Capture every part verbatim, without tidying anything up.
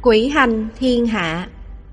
Quỷ hành thiên hạ.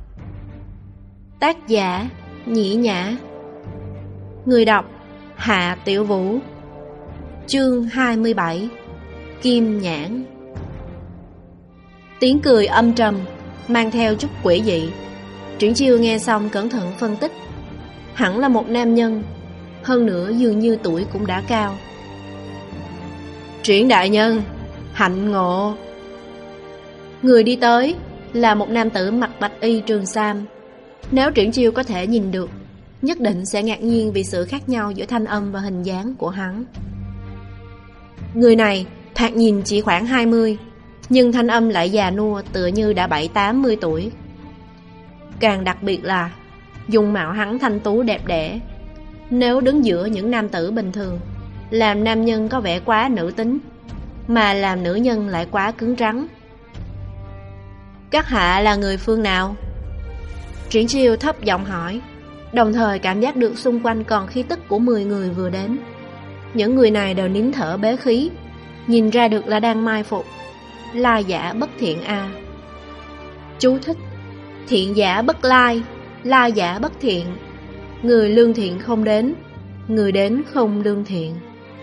Tác giả Nhĩ Nhã. Người đọc Hạ Tiểu Vũ. Chương hai mươi bảy. Kim nhãn. Tiếng cười âm trầm mang theo chút quỷ dị. Triển Chiêu nghe xong cẩn thận phân tích. Hẳn là một nam nhân, hơn nữa dường như tuổi cũng đã cao. Triển đại nhân, hạnh ngộ. Người đi tới là một nam tử mặc bạch y trường sam. Nếu Triển Chiêu có thể nhìn được, nhất định sẽ ngạc nhiên vì sự khác nhau giữa thanh âm và hình dáng của hắn. Người này thoạt nhìn chỉ khoảng hai mươi, nhưng thanh âm lại già nua tựa như đã bảy tám mươi tuổi. Càng đặc biệt là dung mạo hắn thanh tú đẹp đẽ. Nếu đứng giữa những nam tử bình thường, làm nam nhân có vẻ quá nữ tính, mà làm nữ nhân lại quá cứng rắn. Các hạ là người phương nào? Triển Chiêu thấp giọng hỏi, đồng thời cảm giác được xung quanh còn khí tức của mười người vừa đến. Những người này đều nín thở bế khí, nhìn ra được là đang mai phục. La giả bất thiện a. À. Chú thích: thiện giả bất lai, la giả bất thiện. Người lương thiện không đến, người đến không lương thiện.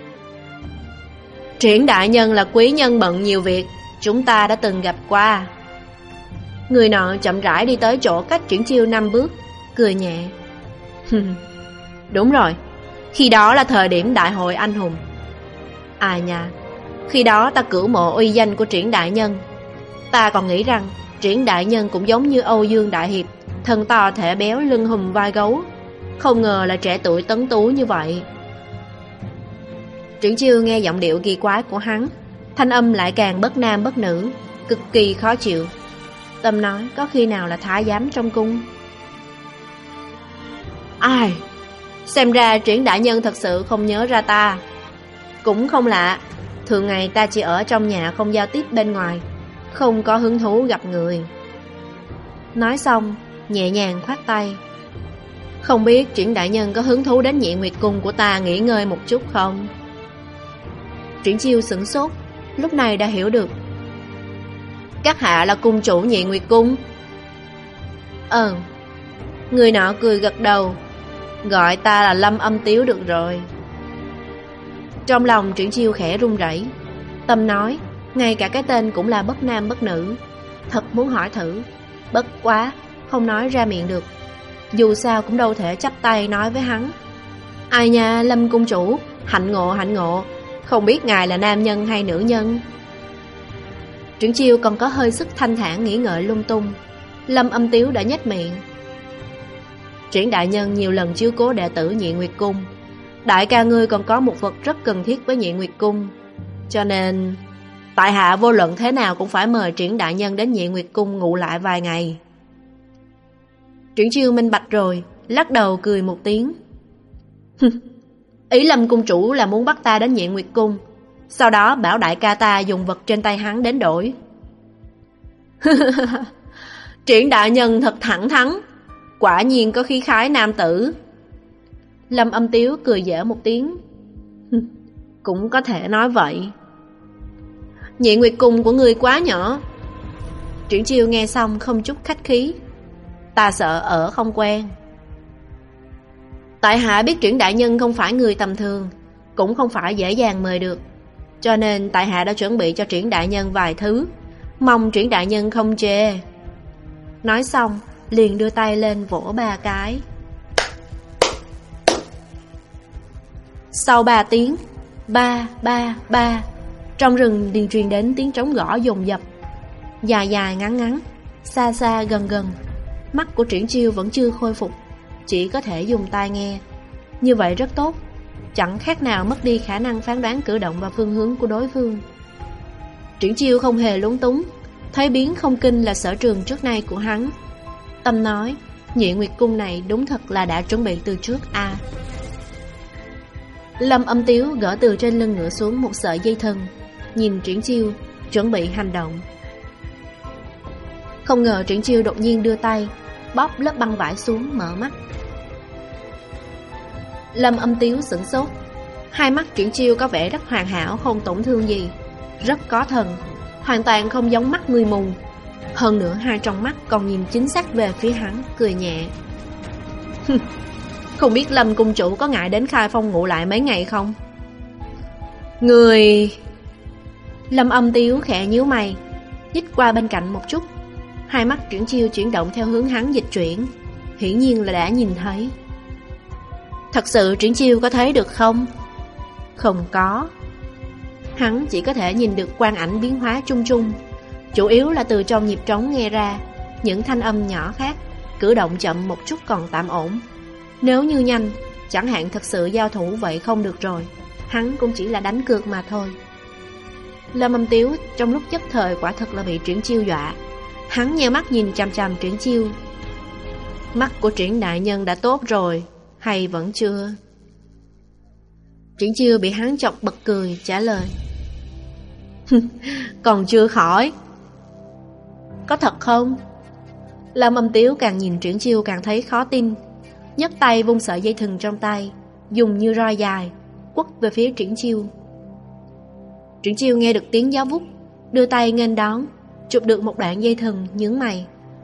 Triển đại nhân là quý nhân bận nhiều việc, chúng ta đã từng gặp qua. Người nọ chậm rãi đi tới chỗ cách Triển Chiêu năm bước, cười nhẹ. Đúng rồi, khi đó là thời điểm đại hội anh hùng. À nha, khi đó ta cửu mộ uy danh của Triển đại nhân. Ta còn nghĩ rằng Triển đại nhân cũng giống như Âu Dương đại hiệp, thân to thể béo lưng hùm vai gấu. Không ngờ là trẻ tuổi tấn tú như vậy. Triển Chiêu nghe giọng điệu kỳ quái của hắn, thanh âm lại càng bất nam bất nữ, cực kỳ khó chịu. Tâm nói có khi nào là thái giám trong cung. Ai, xem ra Triển đại nhân thật sự không nhớ ra ta. Cũng không lạ, thường ngày ta chỉ ở trong nhà không giao tiếp bên ngoài, không có hứng thú gặp người. Nói xong nhẹ nhàng khoát tay. Không biết Triển đại nhân có hứng thú đến Nhị Nguyệt cung của ta nghỉ ngơi một chút không? Triển Chiêu sửng sốt, lúc này đã hiểu được. Các hạ là cung chủ Nhị Nguyệt cung? Ờ. Người nọ cười gật đầu. Gọi ta là Lâm Âm Tiếu được rồi. Trong lòng Triển Chiêu khẽ run rẩy. Tâm nói, ngay cả cái tên cũng là bất nam bất nữ. Thật muốn hỏi thử, bất quá không nói ra miệng được. Dù sao cũng đâu thể chắp tay nói với hắn. Ai nha, Lâm cung chủ, hạnh ngộ hạnh ngộ. Không biết ngài là nam nhân hay nữ nhân? Triển Chiêu còn có hơi sức thanh thản nghĩ ngợi lung tung. Lâm Âm Tiếu đã nhếch miệng. Triển đại nhân nhiều lần chiếu cố đệ tử Nhị Nguyệt cung. Đại ca ngươi còn có một vật rất cần thiết với Nhị Nguyệt cung, cho nên tại hạ vô luận thế nào cũng phải mời Triển đại nhân đến Nhị Nguyệt cung ngủ lại vài ngày. Triển Chiêu minh bạch rồi, lắc đầu cười một tiếng. Ý Lâm cung chủ là muốn bắt ta đến Nhị Nguyệt cung, sau đó bảo đại ca ta dùng vật trên tay hắn đến đổi. Triển đại nhân thật thẳng thắn, quả nhiên có khí khái nam tử. Lâm Âm Tiếu cười giỡn một tiếng. Cũng có thể nói vậy. Nhị Nguyệt cung của ngươi quá nhỏ. Triển Chiêu nghe xong không chút khách khí. Ta sợ ở không quen. Tại hạ biết Triển đại nhân không phải người tầm thường, cũng không phải dễ dàng mời được, cho nên tại hạ đã chuẩn bị cho Triển đại nhân vài thứ, mong Triển đại nhân không chê. Nói xong liền đưa tay lên vỗ ba cái. Sau ba tiếng, ba ba ba, trong rừng liền truyền đến tiếng trống gõ dồn dập, dài dài ngắn ngắn, xa xa gần gần. Mắt của Triển Chiêu vẫn chưa khôi phục, chỉ có thể dùng tai nghe. Như vậy rất tốt, chẳng khác nào mất đi khả năng phán đoán cử động và phương hướng của đối phương. Triển Chiêu không hề lúng túng, thấy biến không kinh là sở trường trước nay của hắn. Tâm nói, Nhị Nguyệt cung này đúng thật là đã chuẩn bị từ trước a. À. Lâm Âm Tiếu gỡ từ trên lưng ngựa xuống một sợi dây thừng, nhìn Triển Chiêu, chuẩn bị hành động. Không ngờ Triển Chiêu đột nhiên đưa tay bóp lớp băng vải xuống, mở mắt. Lâm Âm Tiếu sửng sốt. Hai mắt Triển Chiêu có vẻ rất hoàn hảo, không tổn thương gì, rất có thần, hoàn toàn không giống mắt người mù, Hơn nữa hai trong mắt còn nhìn chính xác về phía hắn, cười nhẹ. Không biết Lâm cung chủ có ngại đến Khai Phong ngủ lại mấy ngày không? Người... Lâm Âm Tiếu khẽ nhíu mày, nhích qua bên cạnh một chút. Hai mắt Triển Chiêu chuyển động theo hướng hắn dịch chuyển, hiển nhiên là đã nhìn thấy. Thật sự Triển Chiêu có thấy được không? Không có. Hắn chỉ có thể nhìn được quang ảnh biến hóa chung chung, chủ yếu là từ trong nhịp trống nghe ra những thanh âm nhỏ khác. Cử động chậm một chút còn tạm ổn. Nếu như nhanh, chẳng hạn thật sự giao thủ vậy không được rồi. Hắn cũng chỉ là đánh cược mà thôi. Lâm Âm Tiếu trong lúc nhất thời quả thật là bị Triển Chiêu dọa. Hắn nheo mắt nhìn chằm chằm Triển Chiêu. Mắt của Triển đại nhân đã tốt rồi hay vẫn chưa? Triển Chiêu bị hắn chọc bật cười trả lời. Còn chưa khỏi. Có thật không? Lâm Âm Tiếu càng nhìn Triển Chiêu càng thấy khó tin, nhấc tay vung sợi dây thừng trong tay, dùng như roi dài quất về phía Triển Chiêu. Triển Chiêu nghe được tiếng gió vút, đưa tay nghênh đón, chụp được một đoạn dây thừng, nhướng mày.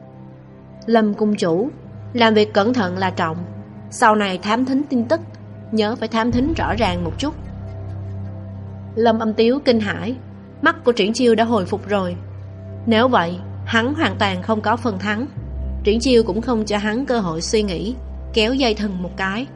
Lâm cung chủ, làm việc cẩn thận là trọng, sau này thám thính tin tức nhớ phải thám thính rõ ràng một chút. Lâm Âm Tiếu kinh hãi, mắt của Triển Chiêu đã hồi phục rồi. Nếu vậy, hắn hoàn toàn không có phần thắng. Triển Chiêu cũng không cho hắn cơ hội suy nghĩ, kéo dây thừng một cái.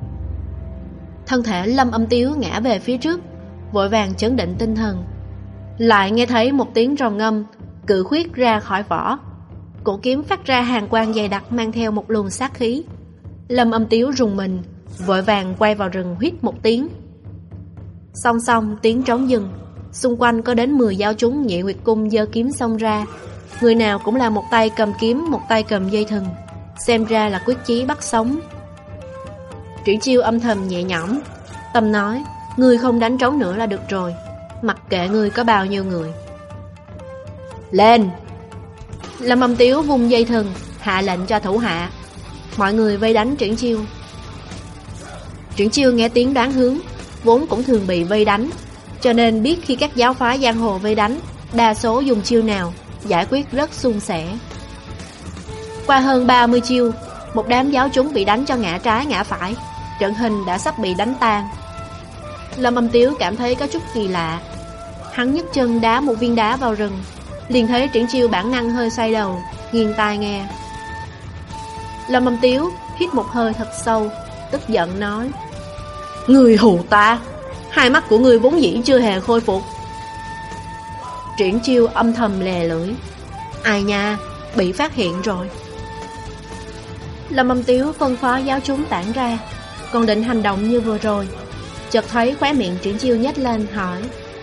Thân thể Lâm Âm Tiếu ngã về phía trước, vội vàng chấn định tinh thần. Lại nghe thấy một tiếng rồng ngâm, cự khuyết ra khỏi vỏ. Cổ kiếm phát ra hàn quang dày đặc mang theo một luồng sát khí. Lâm Âm Tiếu rùng mình, vội vàng quay vào rừng huýt một tiếng. Song song tiếng trống dừng, xung quanh có đến mười giáo chúng Nhị Nguyệt Cung giơ kiếm xông ra. Người nào cũng là một tay cầm kiếm, một tay cầm dây thừng, xem ra là quyết chí bắt sống. Triển Chiêu âm thầm nhẹ nhõm, tâm nói: ngươi không đánh trống nữa là được rồi, mặc kệ ngươi có bao nhiêu người. Lên! Lâm Âm Tiếu vung dây thừng, hạ lệnh cho thủ hạ. Mọi người vây đánh Triển Chiêu. Triển Chiêu nghe tiếng đoán hướng, vốn cũng thường bị vây đánh, cho nên biết khi các giáo phái giang hồ vây đánh, đa số dùng chiêu nào, giải quyết rất suôn sẻ. Qua hơn ba mươi chiêu, một đám giáo chúng bị đánh cho ngã trái ngã phải, trận hình đã sắp bị đánh tan. Lâm Âm Tiếu cảm thấy có chút kỳ lạ. Hắn nhấc chân đá một viên đá vào rừng, liền thấy Triển Chiêu bản năng hơi xoay đầu, nghiêng tai nghe. Lâm Âm Tiếu hít một hơi thật sâu, tức giận nói: ngươi hù ta, hai mắt của ngươi vốn dĩ chưa hề khôi phục. Triển Chiêu âm thầm lè lưỡi: ai nha, bị phát hiện rồi. Lâm Âm Tiếu phân phó giáo chúng tản ra, còn định hành động như vừa rồi, chợt thấy khóe miệng Triển Chiêu nhếch lên hỏi: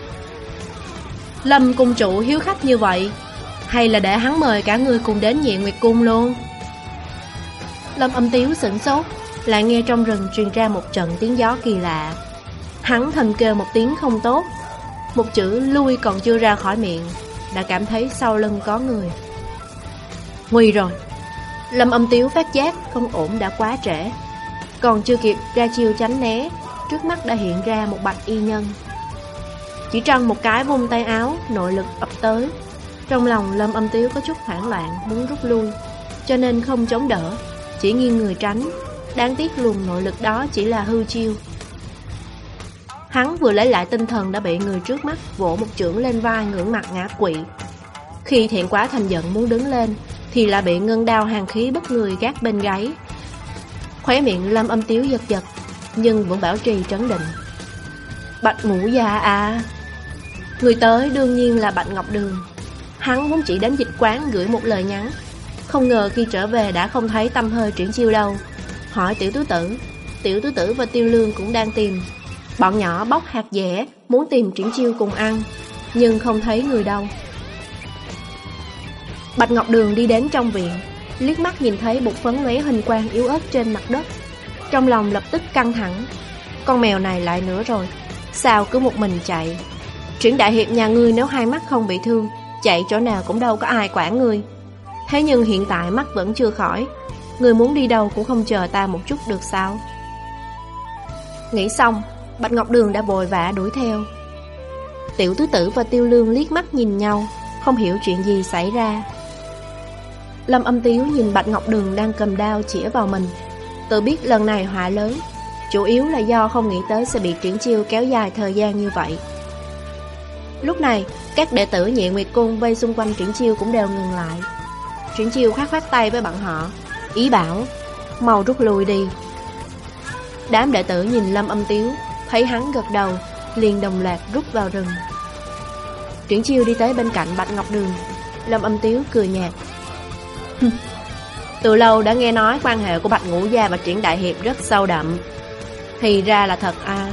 Lâm cung chủ hiếu khách như vậy, hay là để hắn mời cả người cùng đến Nhị Nguyệt Cung luôn? Lâm Âm Tiếu sửng sốt, lại nghe trong rừng truyền ra một trận tiếng gió kỳ lạ. Hắn thầm kêu một tiếng không tốt, một chữ lui còn chưa ra khỏi miệng, đã cảm thấy sau lưng có người. Nguy rồi! Lâm Âm Tiếu phát giác không ổn đã quá trễ, còn chưa kịp ra chiêu tránh né, trước mắt đã hiện ra một bạch y nhân. Chỉ trăng một cái vung tay áo, nội lực ập tới. Trong lòng Lâm Âm Tiếu có chút hoảng loạn, muốn rút lui, cho nên không chống đỡ, chỉ nghiêng người tránh. Đáng tiếc luồng nội lực đó chỉ là hư chiêu. Hắn vừa lấy lại tinh thần đã bị người trước mắt vỗ một chưởng lên vai, ngưỡng mặt ngã quỵ. Khi thẹn quá thành giận muốn đứng lên, thì lại bị ngân đao hàn khí bất người gác bên gáy. Khóe miệng Lâm Âm Tiếu giật giật, nhưng vẫn bảo trì trấn định. Bạch Ngũ Gia à! Người tới đương nhiên là Bạch Ngọc Đường. Hắn vốn chỉ đến dịch quán gửi một lời nhắn, không ngờ khi trở về đã không thấy tăm hơi Triển Chiêu đâu. Hỏi Tiểu Tứ Tử, Tiểu Tứ Tử và Tiêu Lương cũng đang tìm. Bọn nhỏ bóc hạt dẻ, muốn tìm Triển Chiêu cùng ăn, nhưng không thấy người đâu. Bạch Ngọc Đường đi đến trong viện, liếc mắt nhìn thấy bột phấn lóe hình quang yếu ớt trên mặt đất, trong lòng lập tức căng thẳng. Con mèo này lại nữa rồi, sao cứ một mình chạy? Triển đại hiệp nhà ngươi nếu hai mắt không bị thương, chạy chỗ nào cũng đâu có ai quản ngươi. Thế nhưng hiện tại mắt vẫn chưa khỏi, ngươi muốn đi đâu cũng không chờ ta một chút được sao? Nghĩ xong, Bạch Ngọc Đường đã vội vã đuổi theo. Tiểu Tứ Tử và Tiêu Lương liếc mắt nhìn nhau, không hiểu chuyện gì xảy ra. Lâm Âm Tiếu nhìn Bạch Ngọc Đường đang cầm đao chĩa vào mình, tự biết lần này họa lớn, chủ yếu là do không nghĩ tới sẽ bị Triển Chiêu kéo dài thời gian như vậy. Lúc này, các đệ tử Nhẹ Nguyệt Cung vây xung quanh Triển Chiêu cũng đều ngừng lại. Triển Chiêu khoát khoát tay với bọn họ, ý bảo mau rút lui đi. Đám đệ tử nhìn Lâm Âm Tiếu, thấy hắn gật đầu, liền đồng loạt rút vào rừng. Triển Chiêu đi tới bên cạnh Bạch Ngọc Đường. Lâm Âm Tiếu cười nhạt, từ lâu đã nghe nói quan hệ của Bạch Ngũ Gia và Triển Đại Hiệp rất sâu đậm. Thì ra là thật à?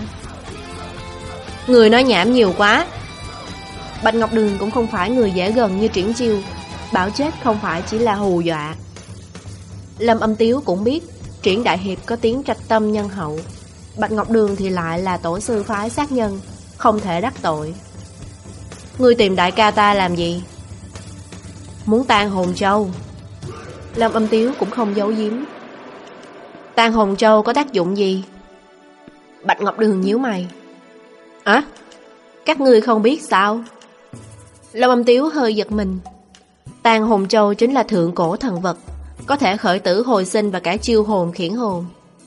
Người nói nhảm nhiều quá. Bạch Ngọc Đường cũng không phải người dễ gần như Triển Chiêu, bảo chết không phải chỉ là hù dọa. Lâm Âm Tiếu cũng biết Triển Đại Hiệp có tiếng trạch tâm nhân hậu, Bạch Ngọc Đường thì lại là tổ sư phái sát nhân, không thể đắc tội. Ngươi tìm đại ca ta làm gì? Muốn tan hồn châu. Lâm Âm Tiếu cũng không giấu giếm. Tan hồn châu có tác dụng gì? Bạch Ngọc Đường nhíu mày. À, các ngươi không biết sao? Lâm Âm Tiếu hơi giật mình. Tan hồn châu chính là thượng cổ thần vật, có thể khởi tử hồi sinh và cả chiêu hồn khiển hồn.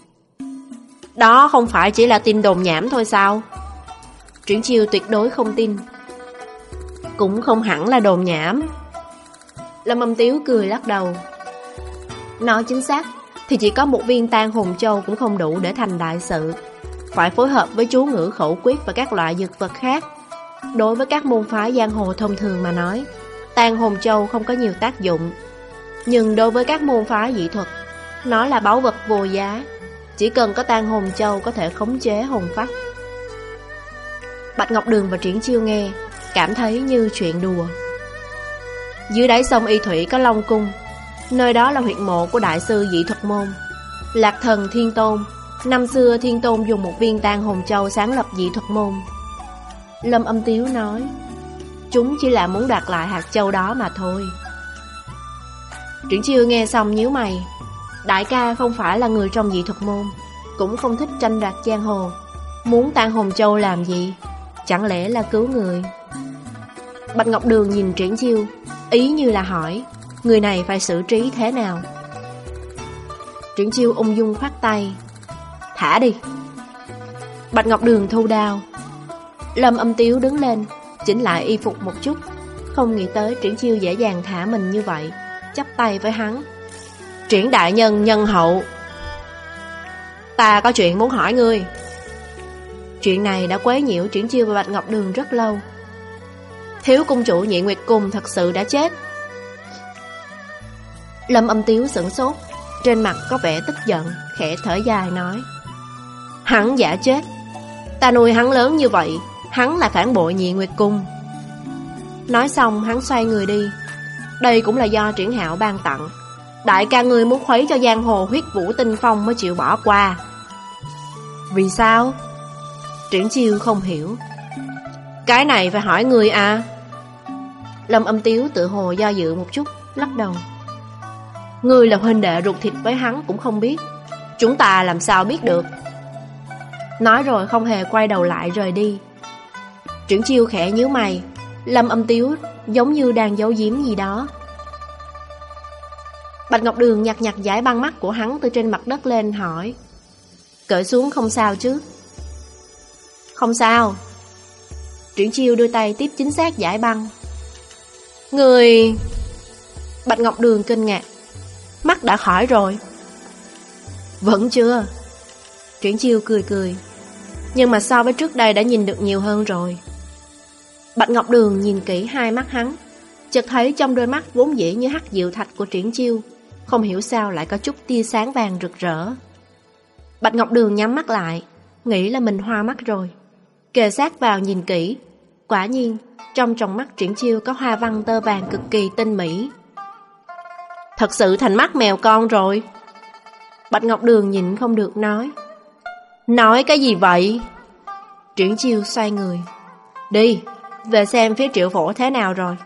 Đó không phải chỉ là tin đồn nhảm thôi sao? Triển Chiêu tuyệt đối không tin. Cũng không hẳn là đồn nhảm. Lâm Âm Tiếu cười lắc đầu. Nói chính xác thì chỉ có một viên tan hồn châu cũng không đủ để thành đại sự, phải phối hợp với chú ngữ khẩu quyết và các loại dược vật khác. Đối với các môn phái giang hồ thông thường mà nói, tan hồn châu không có nhiều tác dụng, nhưng đối với các môn phái dị thuật, nó là báu vật vô giá. Chỉ cần có tan hồn châu có thể khống chế hồn phách. Bạch Ngọc Đường và Triển Chiêu nghe, cảm thấy như chuyện đùa. Dưới đáy sông Y Thủy có Long Cung, nơi đó là huyệt mộ của đại sư dị thuật môn Lạc Thần Thiên Tôn. Năm xưa Thiên Tôn dùng một viên tan hồn châu sáng lập dị thuật môn. Lâm Âm Tiếu nói, chúng chỉ là muốn đoạt lại hạt châu đó mà thôi. Triển Chiêu nghe xong nhíu mày. Đại ca không phải là người trong dị thuật môn, cũng không thích tranh đoạt giang hồ, muốn tan hồn châu làm gì? Chẳng lẽ là cứu người? Bạch Ngọc Đường nhìn Triển Chiêu, ý như là hỏi người này phải xử trí thế nào. Triển Chiêu ung dung khoát tay, thả đi. Bạch Ngọc Đường thu đao. Lâm Âm Tiếu đứng lên, chỉnh lại y phục một chút, không nghĩ tới Triển Chiêu dễ dàng thả mình như vậy, chắp tay với hắn. Triển đại nhân nhân hậu, ta có chuyện muốn hỏi ngươi. Chuyện này đã quấy nhiễu Triển Chiêu và Bạch Ngọc Đường rất lâu. Thiếu cung chủ Nhị Nguyệt Cung thật sự đã chết. Lâm Âm Tiếu sửng sốt, trên mặt có vẻ tức giận, khẽ thở dài nói, hắn giả chết. Ta nuôi hắn lớn như vậy, hắn là phản bội Nhị Nguyệt Cung. Nói xong hắn xoay người đi. Đây cũng là do Triển Hạo ban tặng. Đại ca ngươi muốn khuấy cho giang hồ huyết vũ tinh phong mới chịu bỏ qua. Vì sao? Triển Chiêu không hiểu. Cái này phải hỏi ngươi à? Lâm Âm Tiếu tự hồ do dự một chút, lắc đầu. Ngươi là huynh đệ ruột thịt với hắn cũng không biết, chúng ta làm sao biết được? Nói rồi không hề quay đầu lại rời đi. Triển Chiêu khẽ nhíu mày. Lâm Âm Tiếu giống như đang giấu giếm gì đó. Bạch Ngọc Đường nhặt nhặt giải băng mắt của hắn từ trên mặt đất lên, hỏi, cởi xuống không sao chứ? Không sao. Triển Chiêu đưa tay tiếp chính xác giải băng. Người... Bạch Ngọc Đường kinh ngạc. Mắt đã khỏi rồi? Vẫn chưa. Triển Chiêu cười cười. Nhưng mà so với trước đây đã nhìn được nhiều hơn rồi. Bạch Ngọc Đường nhìn kỹ hai mắt hắn, chợt thấy trong đôi mắt vốn dĩ như hắc diệu thạch của Triển Chiêu, không hiểu sao lại có chút tia sáng vàng rực rỡ. Bạch Ngọc Đường nhắm mắt lại, nghĩ là mình hoa mắt rồi, kề sát vào nhìn kỹ. Quả nhiên trong tròng mắt Triển Chiêu có hoa văn tơ vàng cực kỳ tinh mỹ. Thật sự thành mắt mèo con rồi. Bạch Ngọc Đường nhịn không được nói. Nói cái gì vậy? Triển Chiêu xoay người. Đi, về xem phía Triệu Phổ thế nào rồi.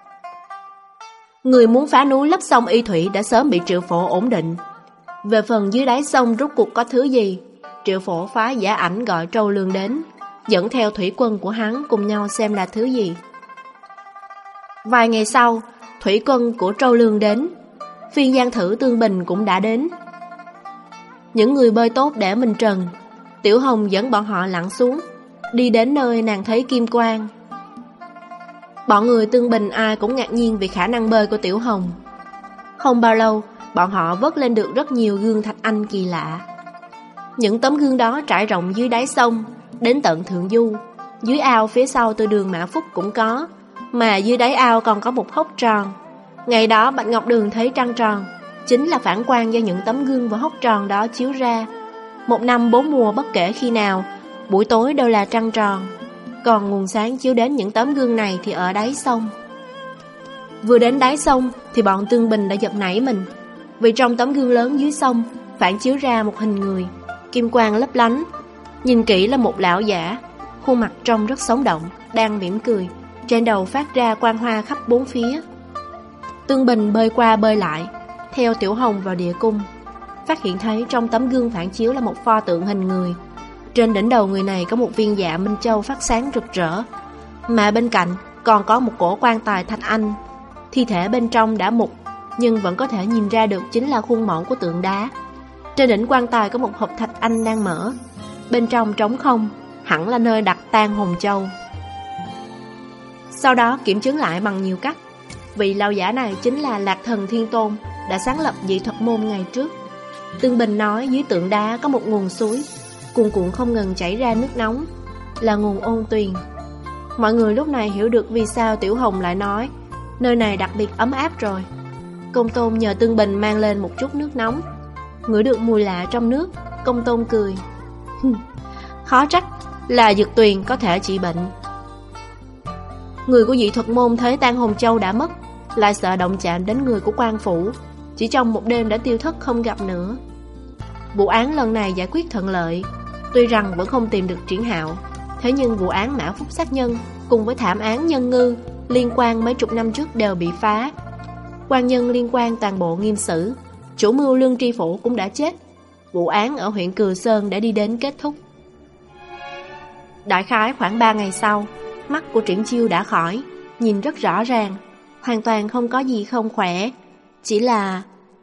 Người muốn phá núi lấp sông Y Thủy đã sớm bị Triệu Phổ ổn định. Về phần dưới đáy sông rốt cuộc có thứ gì, Triệu Phổ phá giả ảnh gọi Trâu Lương đến, dẫn theo thủy quân của hắn cùng nhau xem là thứ gì. Vài ngày sau, thủy quân của Trâu Lương đến. Phiên Giang Thử Tương Bình cũng đã đến. Những người bơi tốt để mình trần. Tiểu Hồng dẫn bọn họ lặn xuống, đi đến nơi nàng thấy kim quang. Bọn người Tương Bình ai cũng ngạc nhiên vì khả năng bơi của Tiểu Hồng. Không bao lâu, bọn họ vớt lên được rất nhiều gương thạch anh kỳ lạ. Những tấm gương đó trải rộng dưới đáy sông, đến tận thượng du. Dưới ao phía sau từ đường Mã Phúc cũng có, mà dưới đáy ao còn có một hốc tròn. Ngày đó Bạch Ngọc Đường thấy trăng tròn, chính là phản quang do những tấm gương và hốc tròn đó chiếu ra. Một năm bốn mùa bất kể khi nào, buổi tối đều là trăng tròn. Còn nguồn sáng chiếu đến những tấm gương này thì ở đáy sông. Vừa đến đáy sông thì bọn Tương Bình đã giật nảy mình, vì trong tấm gương lớn dưới sông phản chiếu ra một hình người, kim quang lấp lánh. Nhìn kỹ là một lão giả, khuôn mặt trông rất sống động, đang mỉm cười, trên đầu phát ra quang hoa khắp bốn phía. Tương Bình bơi qua bơi lại, theo Tiểu Hồng vào địa cung, phát hiện thấy trong tấm gương phản chiếu là một pho tượng hình người. Trên đỉnh đầu người này có một viên dạ Minh Châu phát sáng rực rỡ, mà bên cạnh còn có một cổ quan tài thạch anh. Thi thể bên trong đã mục, nhưng vẫn có thể nhìn ra được chính là khuôn mẫu của tượng đá. Trên đỉnh quan tài có một hộp thạch anh đang mở, bên trong trống không, hẳn là nơi đặt tang hồn châu. Sau đó kiểm chứng lại bằng nhiều cách, vị lão giả này chính là Lạc Thần Thiên Tôn, đã sáng lập dị thuật môn ngày trước. Tương Bình nói dưới tượng đá có một nguồn suối, cuồn cuộn không ngừng chảy ra nước nóng, là nguồn ôn tuyền. Mọi người lúc này hiểu được vì sao Tiểu Hồng lại nói nơi này đặc biệt ấm áp rồi. Công Tôn nhờ Tương Bình mang lên một chút nước nóng. Ngửi được mùi lạ trong nước, Công Tôn cười. Khó trách là dược tuyền có thể trị bệnh. Người của dị thuật môn thấy tang hồn châu đã mất, lại sợ động chạm đến người của quan phủ, chỉ trong một đêm đã tiêu thất không gặp nữa. Vụ án lần này giải quyết thuận lợi, tuy rằng vẫn không tìm được Triển Hạo, thế nhưng vụ án Mã Phúc sát nhân cùng với thảm án Nhân Ngư liên quan mấy chục năm trước đều bị phá. Quan nhân liên quan toàn bộ nghiêm xử, chủ mưu Lương Tri Phủ cũng đã chết. Vụ án ở huyện Cừ Sơn đã đi đến kết thúc. Đại khái khoảng ba ngày sau, mắt của Triển Chiêu đã khỏi, nhìn rất rõ ràng, hoàn toàn không có gì không khỏe, chỉ là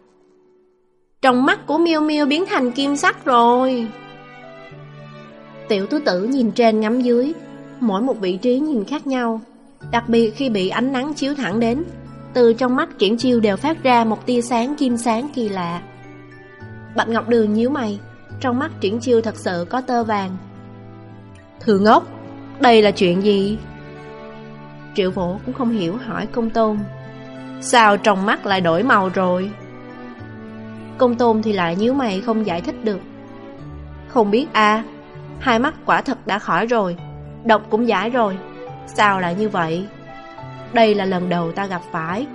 trong mắt của Miêu Miêu biến thành kim sắc rồi. Tiểu Tứ Tử nhìn trên ngắm dưới, mỗi một vị trí nhìn khác nhau, đặc biệt khi bị ánh nắng chiếu thẳng đến, từ trong mắt Triển Chiêu đều phát ra một tia sáng kim sáng kỳ lạ. Bạch Ngọc Đường nhíu mày, trong mắt Triển Chiêu thật sự có tơ vàng. Thư ngốc, đây là chuyện gì? Triệu Phổ cũng không hiểu, hỏi Công Tôn, sao trong mắt lại đổi màu rồi? Công Tôn thì lại nhíu mày không giải thích được. Không biết à, hai mắt quả thật đã khỏi rồi, độc cũng giải rồi, sao lại như vậy? Đây là lần đầu ta gặp phải.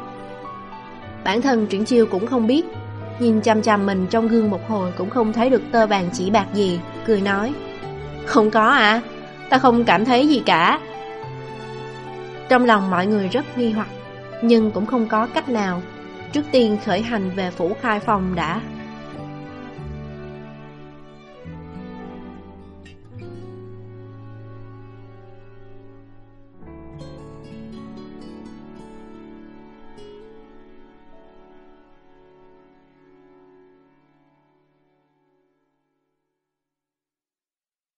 Bản thân Triển Chiêu cũng không biết, nhìn chằm chằm mình trong gương một hồi cũng không thấy được tơ vàng chỉ bạc gì, cười nói, không có à, ta không cảm thấy gì cả. Trong lòng mọi người rất nghi hoặc, nhưng cũng không có cách nào, trước tiên khởi hành về phủ Khai Phòng đã.